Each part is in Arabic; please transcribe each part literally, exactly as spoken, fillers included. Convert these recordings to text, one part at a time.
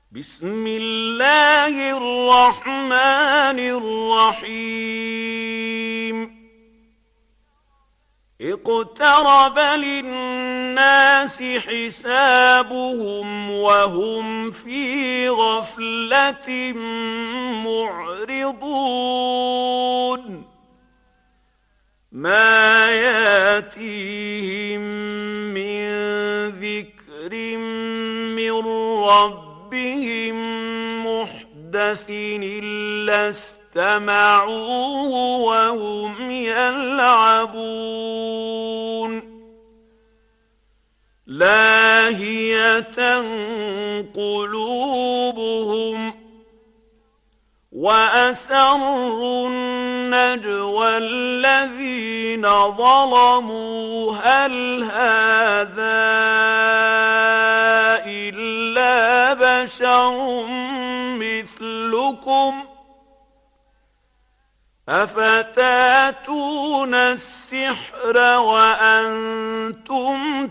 بسم الله الرحمن الرحيم اقترب للناس حسابهم وهم في غفلة معرضون ما ياتيهم من ذكر من ربهم محدث إلا استمعوه وهم يلعبون لاهية قلوبهم وأسروا النجوى الذين ظلموا هل هذا إلا بشر مثلكم أفتاتون السحر وأنتم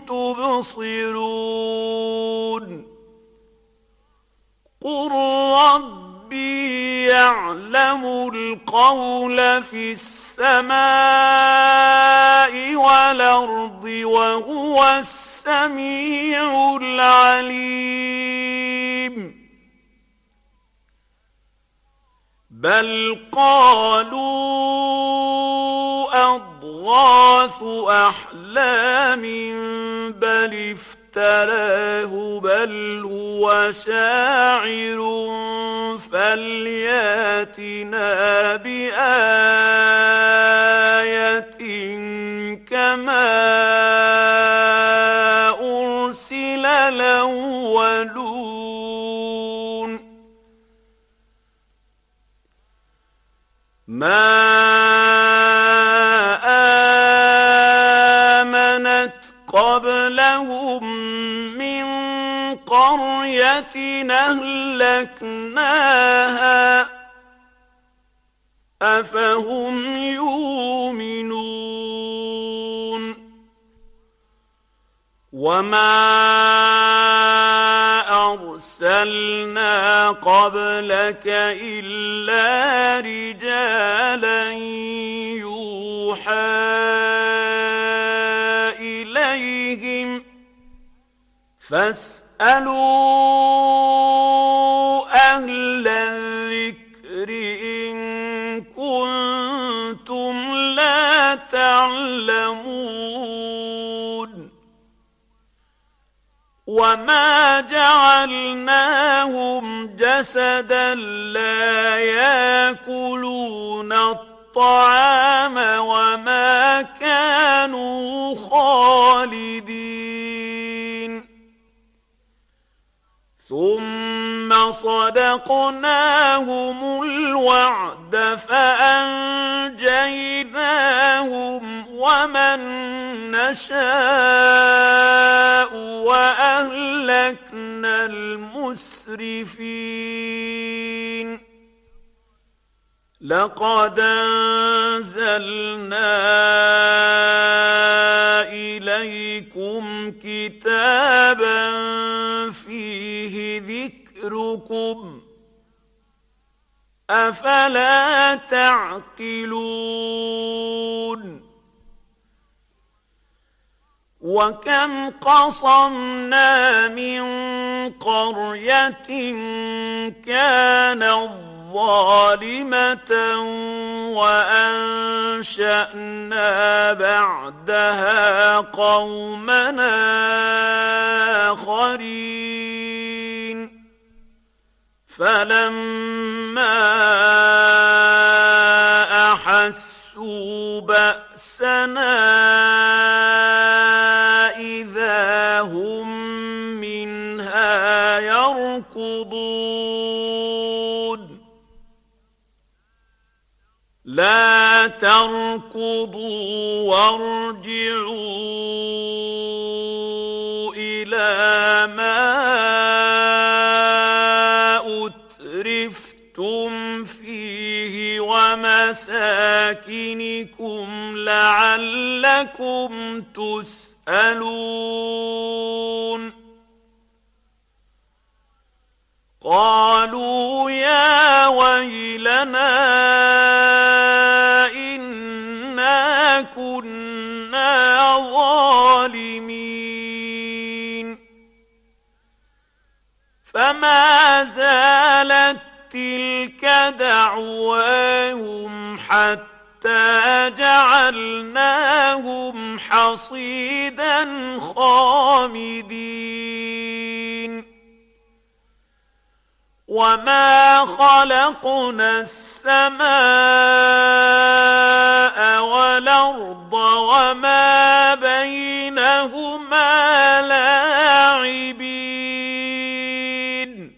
تبصرون قل ربي يعلم القول في السماء والأرض وهو السميع العليم بل قالوا أضغاث أحلام بل افتراه بل هو شاعر فلياتنا بآية كما أرسل الأولون ما آمنت قبلهم من قرية أهلكناها أفهم يؤمنون وما أرسلنا قبلك إلا رجالا يوحى إليهم فاسألوا أهل الذكر إن كنتم لا تعلمون وما جعلناهم جسدا لا يأكلون الطعام وما كانوا خالدين ثم صدقناهم الوعد فأنجيناهم ومن نشاء وأهلكنا المسرفين لقد أنزلنا إليكم كتابا فيه ذكركم أفلا تعقلون وكم قصمنا من قرية كانت ظالمة وأنشأنا بعدها قومنا آخرين فلما أحسوا بأسنا إذا هم منها يركضون لا تركضوا وارجعوا إلى ما أترفتم فيه ومساكنكم لعلكم تسألون قالوا يا ويلنا إنا كنا ظالمين فما زالت تلك دعواهم حتى جعلناهم حصيدا خامدين وما خلقنا السماء والأرض وما بينهما لاعبين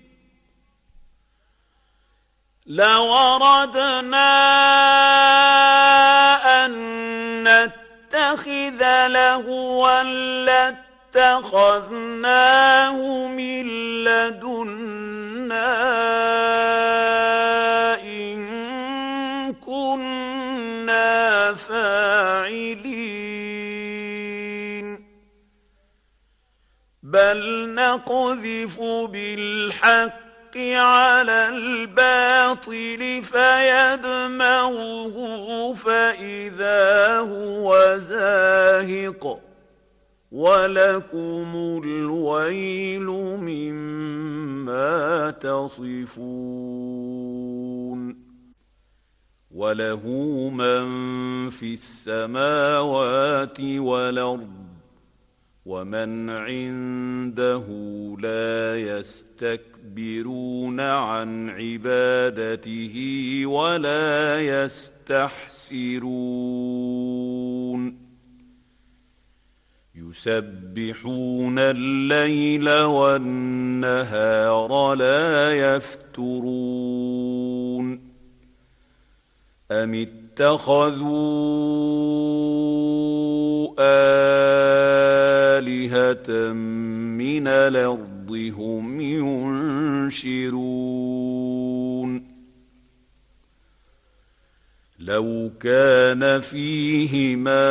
لو أردنا أن نتخذ لهوا لاتخذناه من لدنا إن كنا فاعلين بل نقذف بالحق على الباطل فيدمغه فإذا هو زاهق ولكم الويل مما تصفون وله من في السماوات والأرض ومن عنده لا يستكبرون عن عبادته ولا يستحسرون يسبحون الليل والنهار لا يفترون أم اتخذوا آلهة من الأرض هم ينشرون لو كان فيهما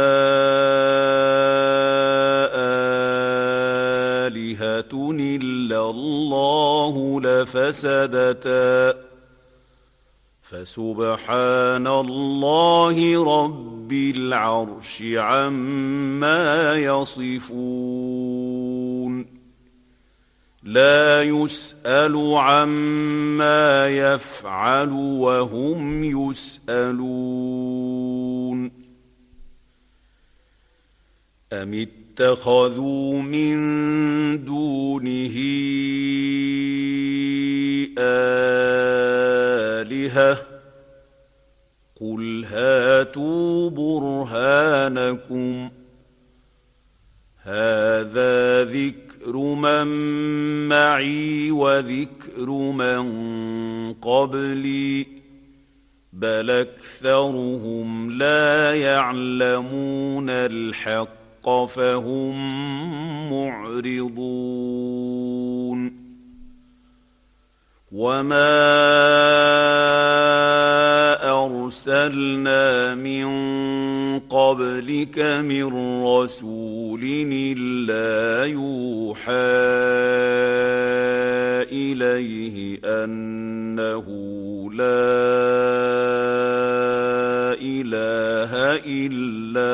آلهة إلا الله لفسدتا فسبحان الله رب العرش عما يصفون لا يسأل عما يفعل وهم يسألون أم اتخذوا من دونه آلهة قل هاتوا برهانكم هذا ذكر من معي وذكر من قبلي بل أكثرهم لا يعلمون الحق فهم معرضون وما أرسلنا من قبلك من رسول إلا يوحى إليه أنه لا إله إلا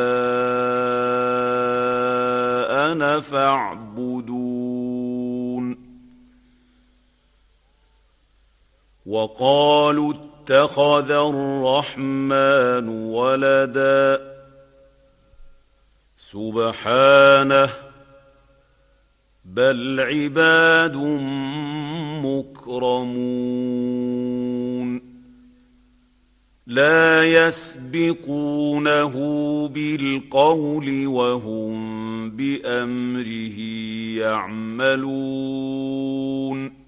أنا فاعبدون وقالوا اتخذ الرحمن ولدا سبحانه بل عباد مكرمون لا يسبقونه بالقول وهم بأمره يعملون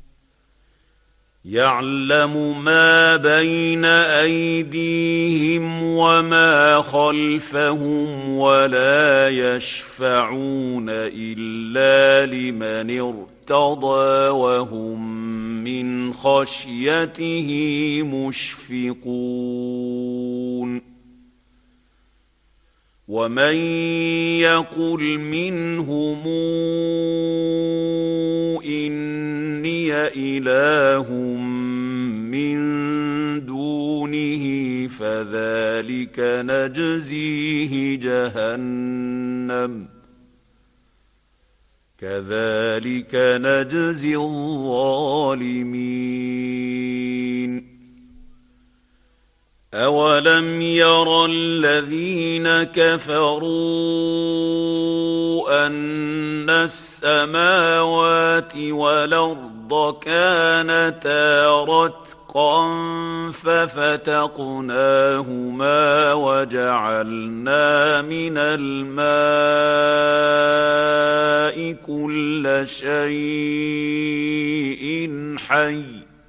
يعلم ما بين أيديهم وما خلفهم ولا يشفعون إلا لمن ارتضى وهم من خشيته مشفقون ومن يقل منهم إن أني إله من دونه فذلك نجزيه جهنم كذلك نجزي الظالمين. أولم ير الذين كفروا أن السماوات والأرض كانتا رتقا ففتقناهما وجعلنا من الماء كل شيء حي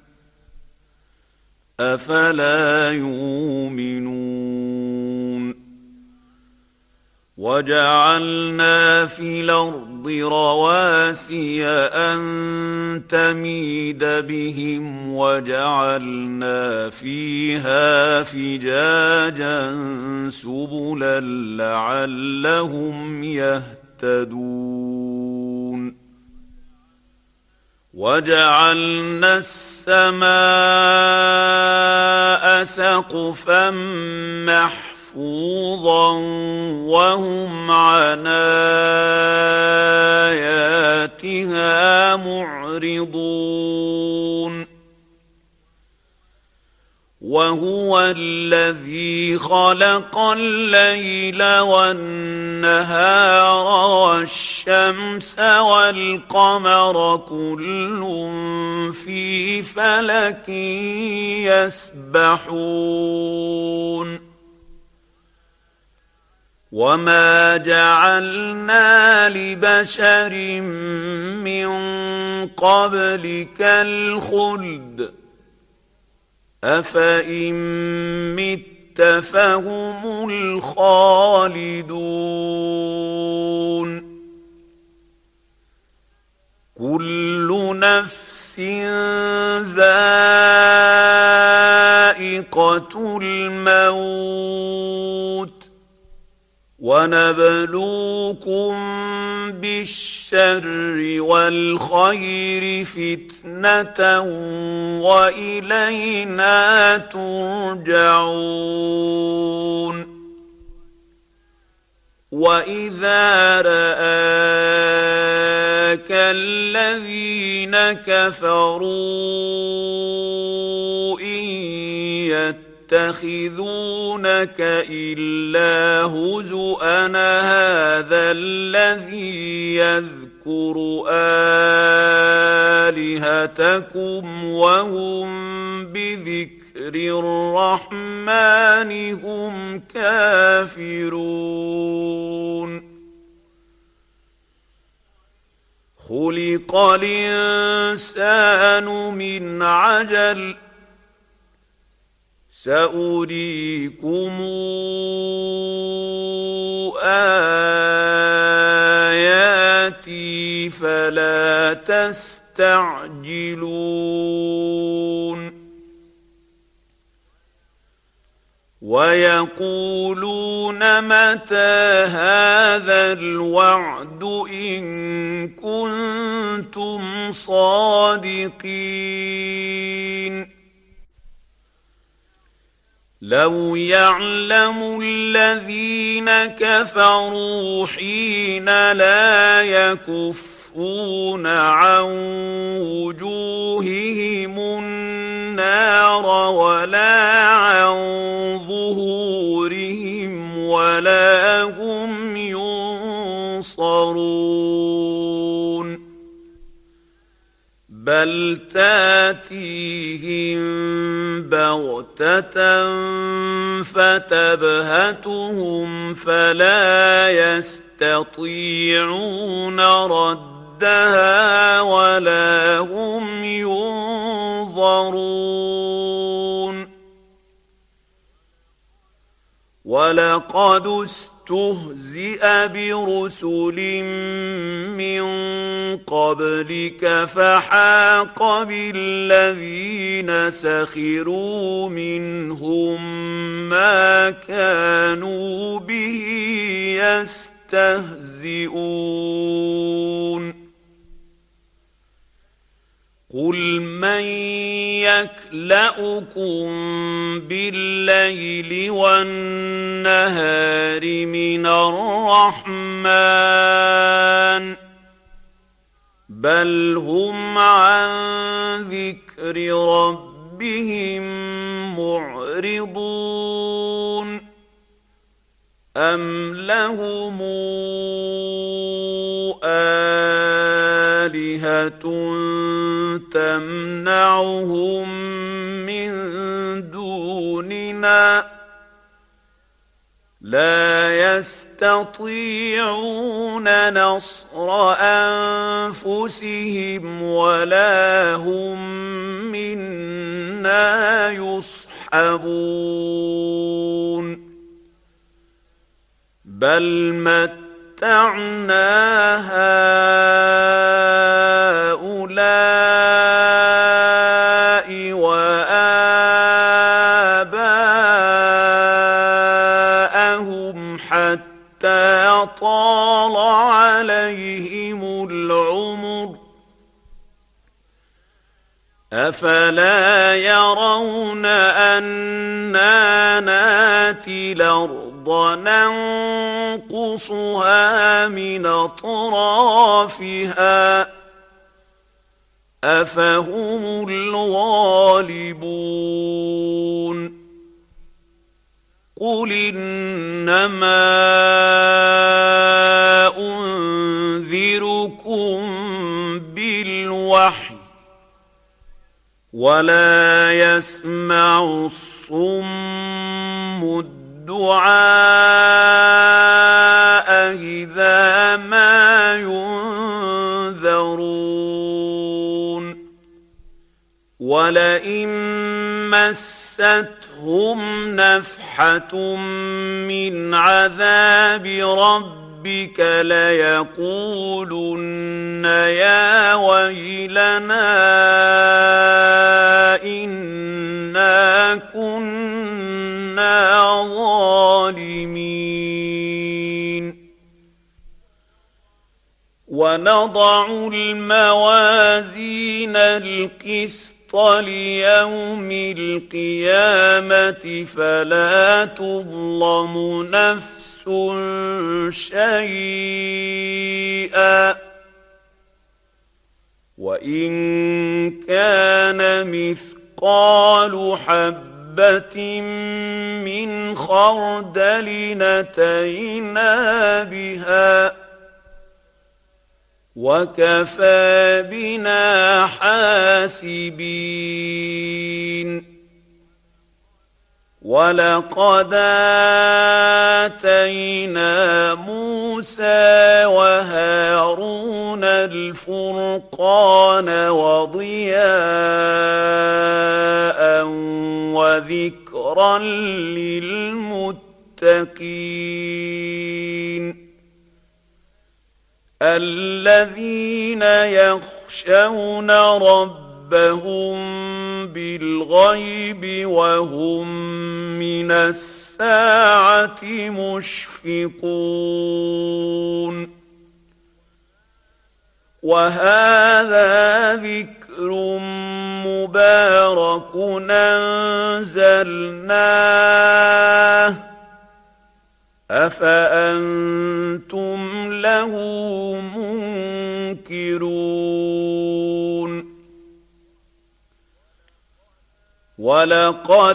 أفلا يؤمنون. وجعلنا في الأرض رواسي أن تميد بهم وجعلنا فيها فجاجا سبلا لعلهم يهتدون. وجعلنا السماء سقفا محفوظا وهم عن آياتها معرضون. وهو الذي خلق الليل والنهار والشمس والقمر كل في فلك يسبحون. وما جعلنا لبشر من قبلك الخلد أفإن مت فهم الخالدون. كل نفس ذائقة الموت ونبلوكم بالشر والخير فتنة وإلينا ترجعون. وإذا رآك الذين كفروا إن يتخذونك إلا هزؤا هذا الذي يذكر آلهتكم وهم بذكر الرحمن هم كافرون. خلق الإنسان من عجل سأريكم آياتي فلا تستعجلون. ويقولون متى هذا الوعد إن كنتم صادقين. لو يعلم الذين كفروا حين لا يكفون عن وجوههم النار ولا عن ظهورهم ولا هم ينصرون. بل تاتيهم بغتة فتبهتهم فلا يستطيعون ردها ولا هم ينظرون. ولقد استهزئ برسل من قبلك فحاق بالذين سخروا منهم ما كانوا به يستهزئون. قل من يكلؤكم بالليل والنهار من الرحمن بل هم عن ذكر ربهم معرضون أم لهم آلهة تمنعهم من دوننا لا يستطيعون نصر أنفسهم ولا هم منا يصحبون بل متعنا هؤلاء وآباءهم حتى طال عليهم العمر أفلا يرون أنا ناتي الأرض ننقصها من أطرافها أفهم الغالبون قل إنما أنذركم بالوحي ولا يسمع الصم الدعاء إذا ما ينذرون ولئن مستهم نفحة من عذاب ربك ليقولن يا ويلنا إنا كنا ظالمين ونضع الموازين القسط ليوم القيامة فلا تظلم نفس شيئا وإن كان مثقال حبة من خردل أتينا بها وكفى بنا حاسبين ولقد آتينا موسى وهارون الفرقان وضياء وذكرا للمتقين الذين يخشون ربهم بالغيب وهم من الساعة مشفقون وهذا ذكر مبارك أنزلناه أفأنتم له منكرون ولقد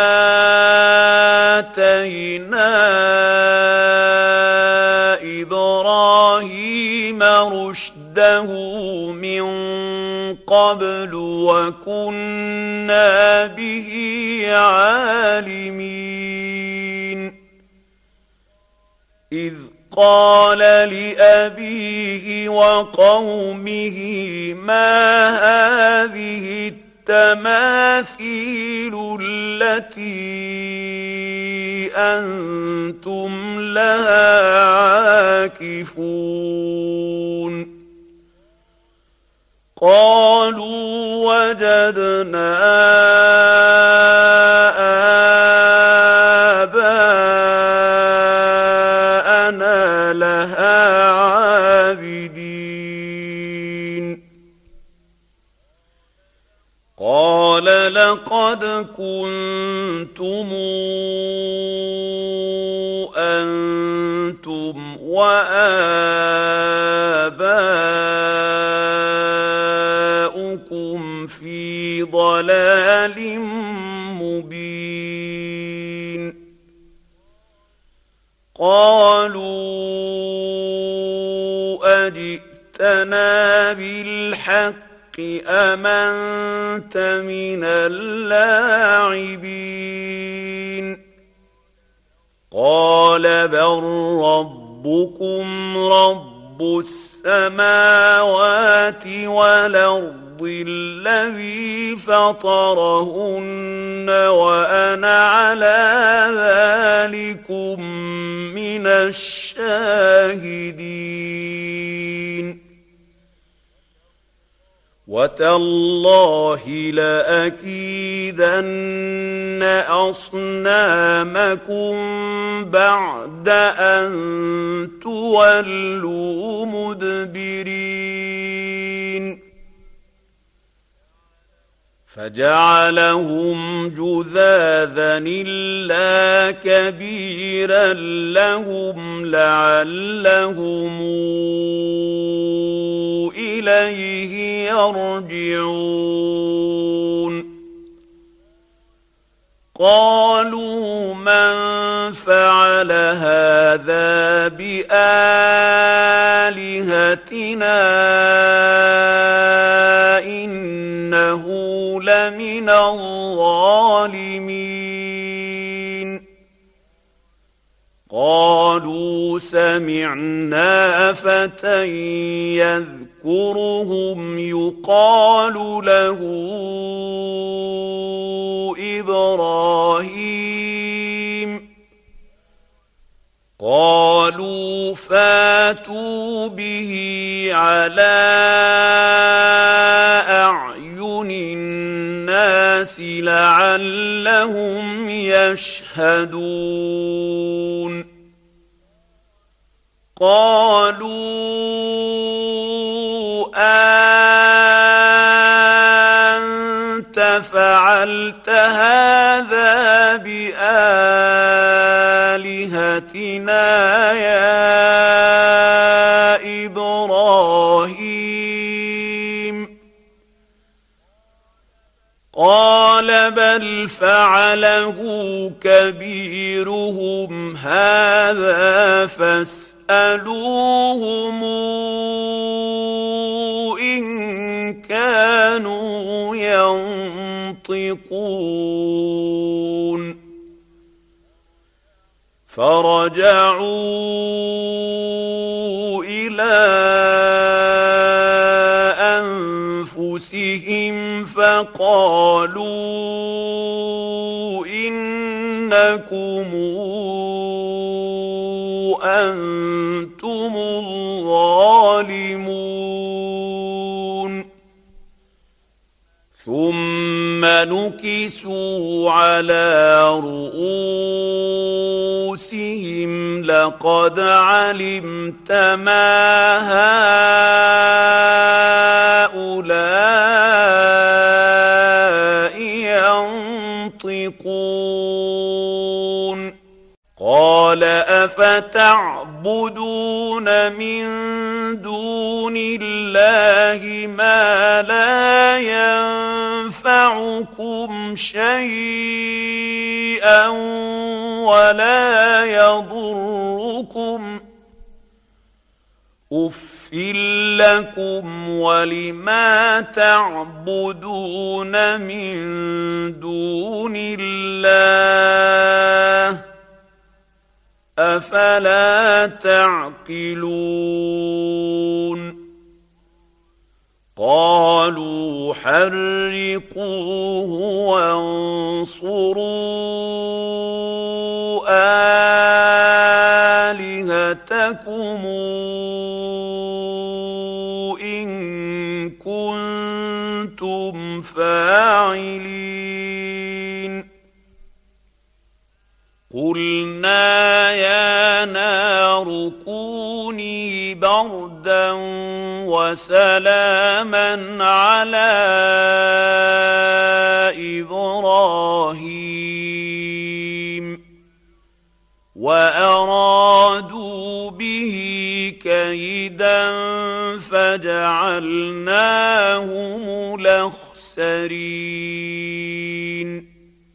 آتينا إبراهيم رشده من قبل وكنا به عالمين إذ قال لأبيه وقومه ما هذه التماثيل التي أنتم لها عاكفون قالوا وجدنا آباءنا لها عابدين قال لقد كنتم أنتم وآباؤكم في ضلال مبين قالوا أجئتنا بالحق أم أنت من اللاعبين قال بل ربكم رب السماوات والأرض الذي فطرهن وأنا على ذلكم من الشاهدين وتالله لأكيدن أصنامكم بعد أن تولوا مدبرين فجعلهم جذاذا إلا كبيرا لهم لعلهم إليه يرجعون قالوا من فعل هذا بآلهتنا إنه لمن الظالمين قالوا سمعنا فتى يذكرهم يقال له إبراهيم قالوا فاتوا به على أعين الناس لعلهم يشهدون قالوا أنت فعلت هذا بآلهتنا يا إبراهيم قال بل فعله كبيرهم هذا فاسألوهم إن كانوا ينطقون فرجعوا إلى أنفسهم فقالوا إنكم أنتم الظالمون ثم نكسوا على رؤوسهم لقد علمت ما هؤلاء ينطقون قال أفتعبدون من دون الله ما لا ينفعكم شيئا ولا يضركم أُفٍّ لكم ولما تعبدون من دون الله أفلا تعقلون قالوا حرقوه وانصروا آلهتكم إن كنتم فاعلين قلنا يا نار كوني بردا وسلاما على فجعلناهم الأخسرين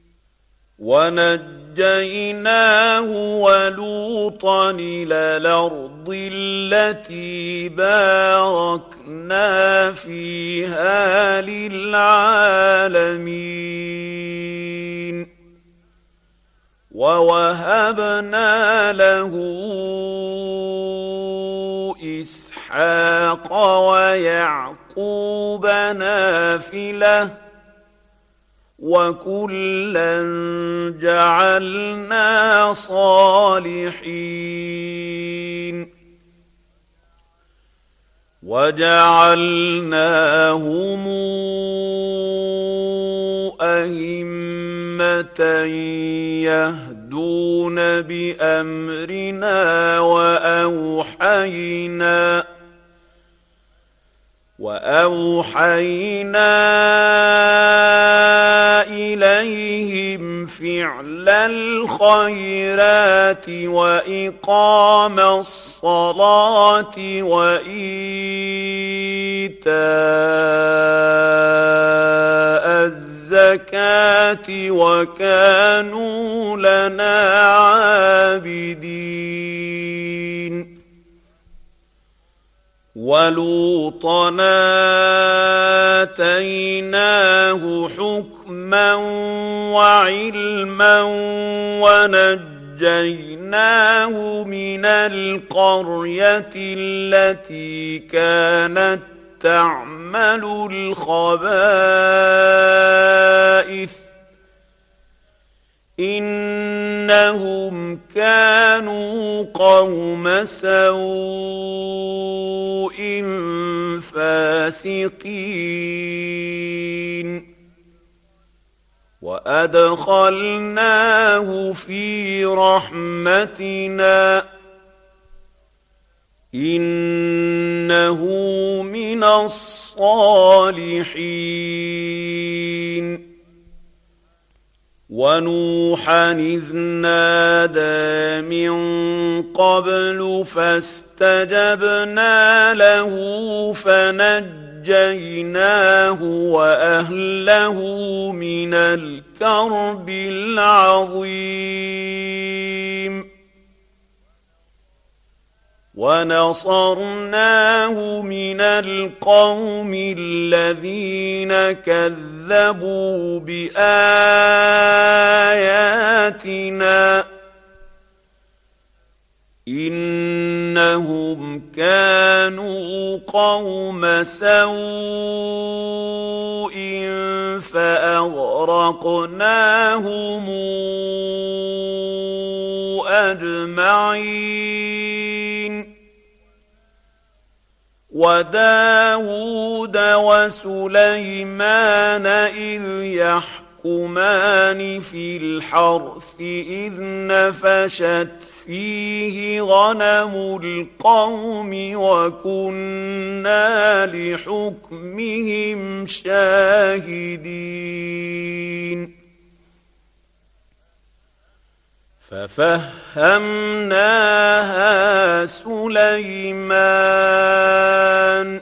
ونجيناه ولوطا إلى الأرض التي باركنا فيها للعالمين ووهبنا له إسحاق ويعقوب نافلة وكلا جعلنا صالحين وجعلناهم أئمة يهدون بأمرنا وأوحينا وأوحينا إليهم فعل الخيرات وإقام الصلاة وإيتاء الزكاة وكانوا لنا عابدين ولوطا آتيناه حكما وعلما ونجيناه من القرية التي كانت تعمل الخبائث إنهم كانوا قوم سوء فاسقين وأدخلناه في رحمتنا إنه من الصالحين ونوحا إذ نادى من قبل فاستجبنا له فنجيناه وأهله من الكرب العظيم ونصرناه من القوم الذين كذبوا بآياتنا إنهم كانوا قوم سوء فأغرقناهم أجمعين وداود وسليمان إذ يحكمان في الحرث إذ نفشت فيه غنم القوم وكنا لحكمهم شاهدين ففهمناها سليمان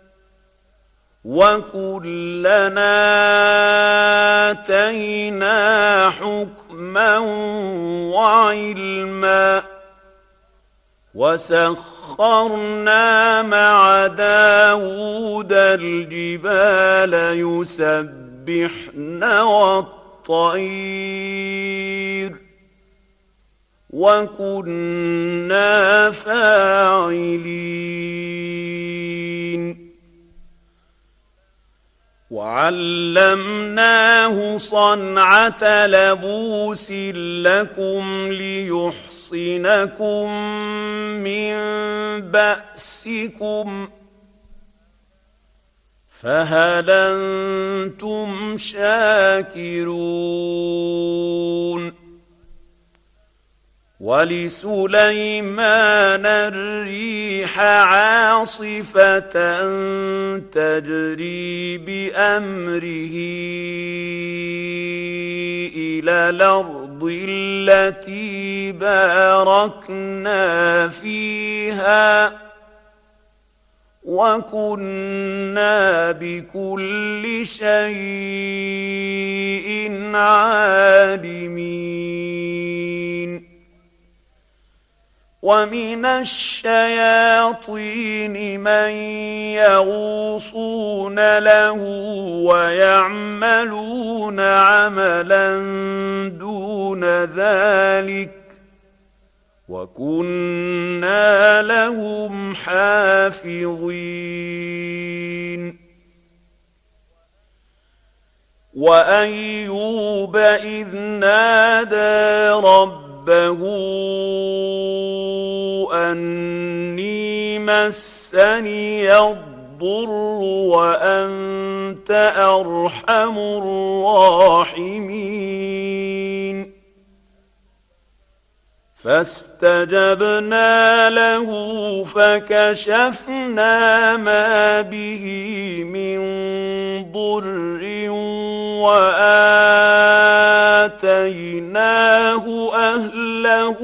وكلنا آتينا حكما وعلما وسخرنا مع داود الجبال يسبحن والطير وكنا فاعلين وعلمناه صنعة لبوس لكم ليحصنكم من بأسكم فهل أنتم شاكرون ولسليمان الريح عاصفة تجري بأمره إلى الأرض التي باركنا فيها وكنا بكل شيء عالمين ومن الشياطين من يغوصون له ويعملون عملا دون ذلك وكنا لهم حافظين وأيوب إذ نادى ربه أني مسني الضر وأنت أرحم الراحمين فاستجبنا له فكشفنا ما به من ضر وآتيناه أهله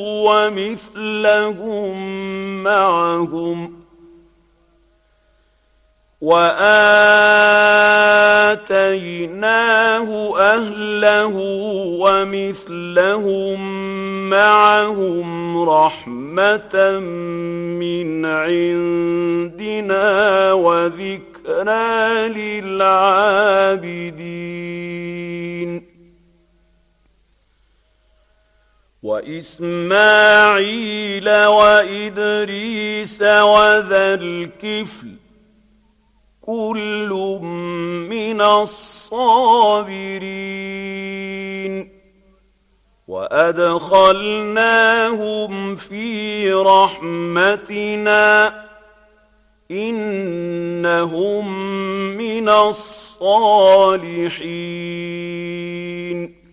ومثلهم معهم وآتيناه أهله ومثلهم معهم رحمة من عندنا وذكرى للعابدين وإسماعيل وإدريس وذا الكفل كل من الصابرين وأدخلناهم في رحمتنا إنهم من الصالحين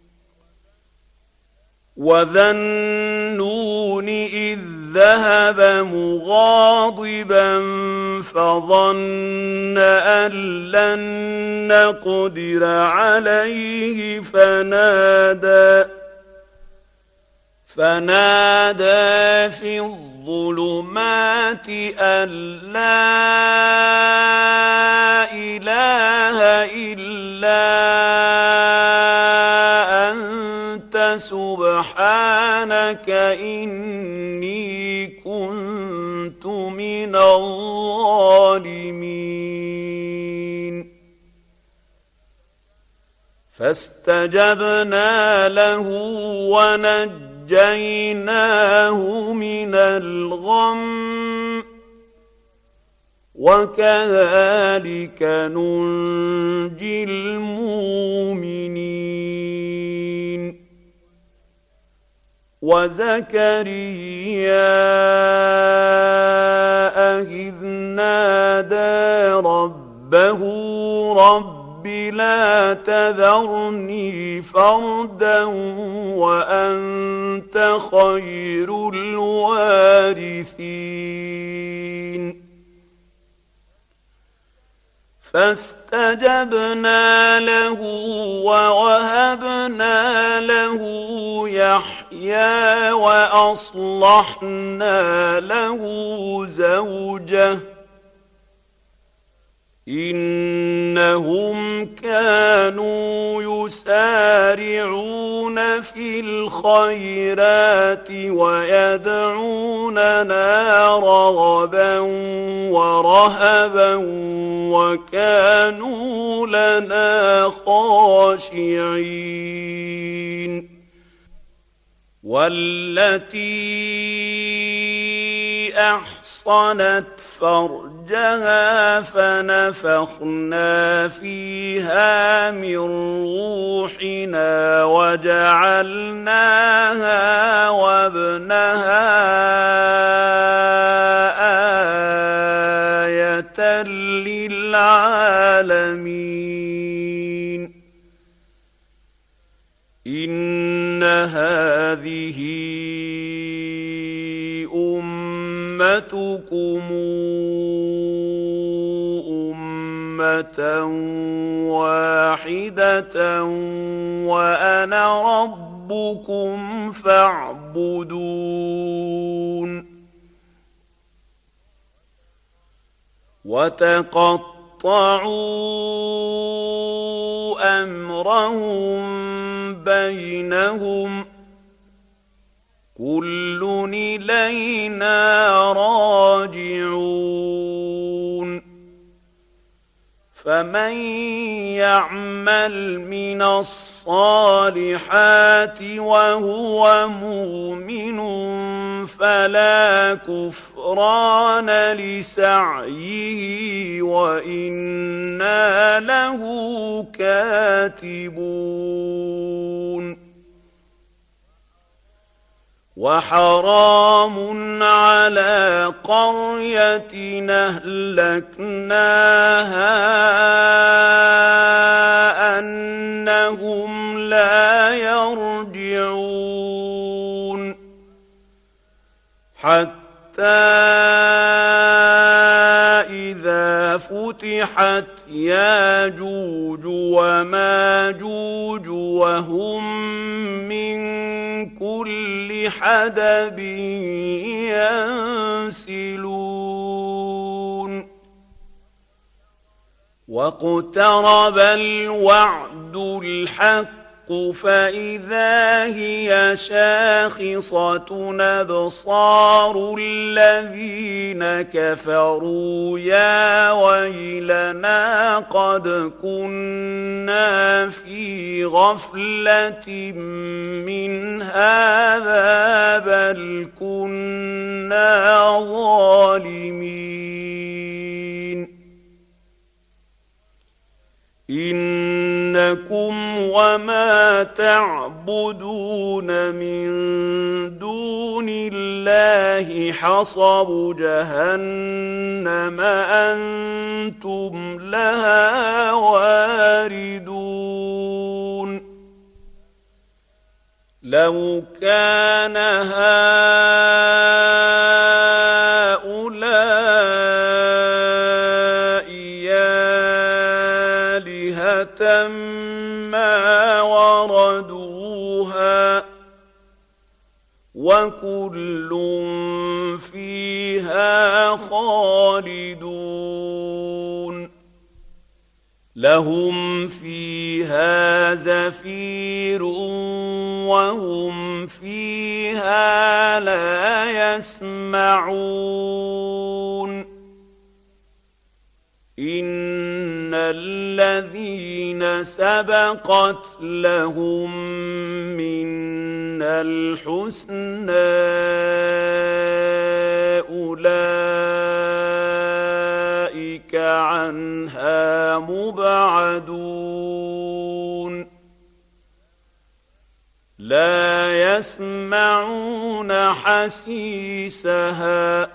وذا النون إذ ذهب مغاضبا فظن أن لن نقدر عليه فنادى فنادى في الظلمات أن لا إله إلا أنت سبحانك إني كنت من الظالمين فاستجبنا له ونجيناه من الغم وكذلك ننجي المؤمنين وزكريا إذ نادى ربه رب لا تذرني فردا وأنت خير الوارثين فاستجبنا له ووهبنا له يحيى وأصلحنا له زوجه إنهم كانوا يسارعون في الخيرات ويدعوننا رغبا ورهبا وكانوا لنا خاشعين والتي أحصنت فرجها فنفخنا فيها من روحنا وجعلناها وابنها آية للعالمين إن هذه أمتكم أمة واحدة وأنا ربكم فاعبدون وتقطعوا أمرهم بينهم كل إلينا راجعون فمن يعمل من الصالحات وهو مؤمن فلا كفران لسعيه وإنا له كاتبون وحرام على قرية أهلكناها أنهم لا يرجعون حتى إذا فتحت ياجوج وماجوج وهم من كل حدب ينسلون واقترب الوعد الحق فإذا هي شاخصة أبصار الذين كفروا يا ويلنا قد كنا في غفلة من هذا بل كنا ظالمين إنكم وما تعبدون من دون الله حصب جهنم أنتم لها واردون لو كان هؤلاء آلهة ما وردوها وكل فيها خالدون لهم فيها زفير وهم فيها لا يسمعون إن الذين سبقت لهم منا الحسنى أولئك عنها مبعدون لا يسمعون حسيسها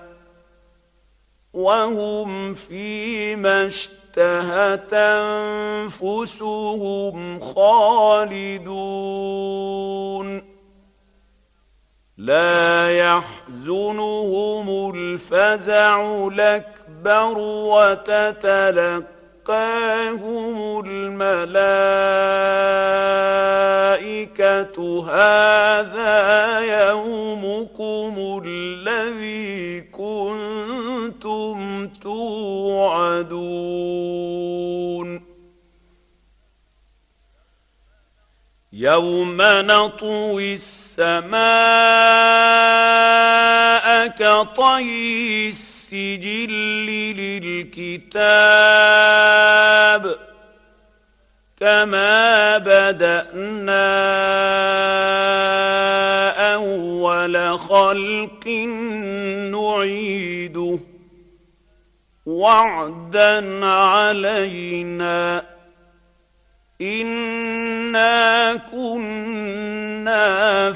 وهم فيما اشتهت أنفسهم خالدون لا يحزنهم الفزع الأكبر وتتلقاهم الملائكة هذا يومكم الذي كنتم توعدون يوم نطوي السماء كطي السجل للكتاب كما بدأنا أول خلق نعيده وعدا علينا إنا كنا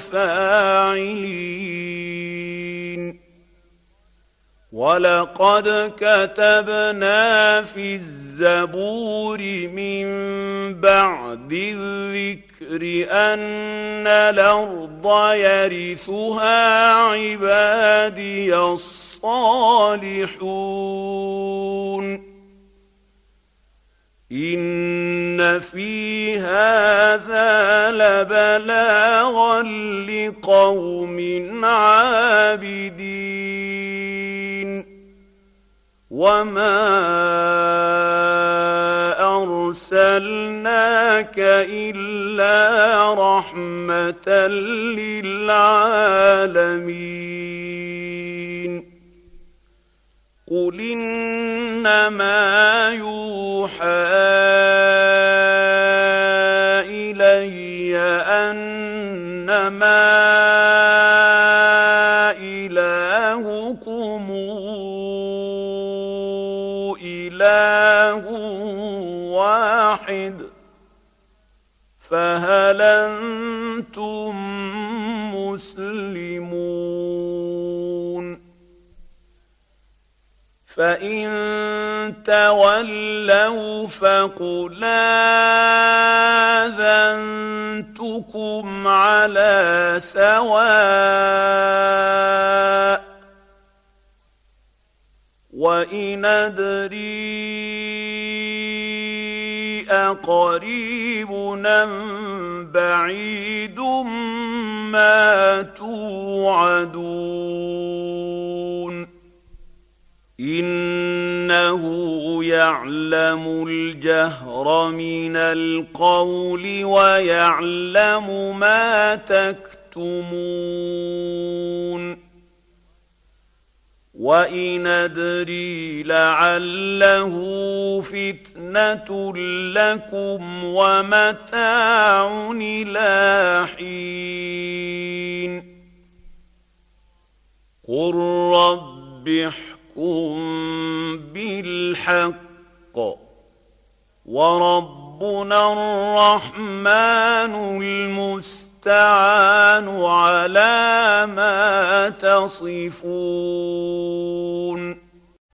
فاعلين ولقد كتبنا في الزبور من بعد الذكر أن الأرض يرثها عبادي الصالحون إن في هذا لبلاغا لقوم عابدين وما ارسلناك الا رحمه للعالمين قل انما يوحى الي انما الهكم اله واحد فهل انتم مسلمون فان تولوا فقل آذنتكم على سواء وان ادري أقريب أم بعيد ما توعدون إنه يعلم الجهر من القول ويعلم ما تكتمون وإن أدري لعله فتنة لكم ومتاع إلى حين قل رب احكم بالحق وربنا الرحمن المستعان على ما تصفون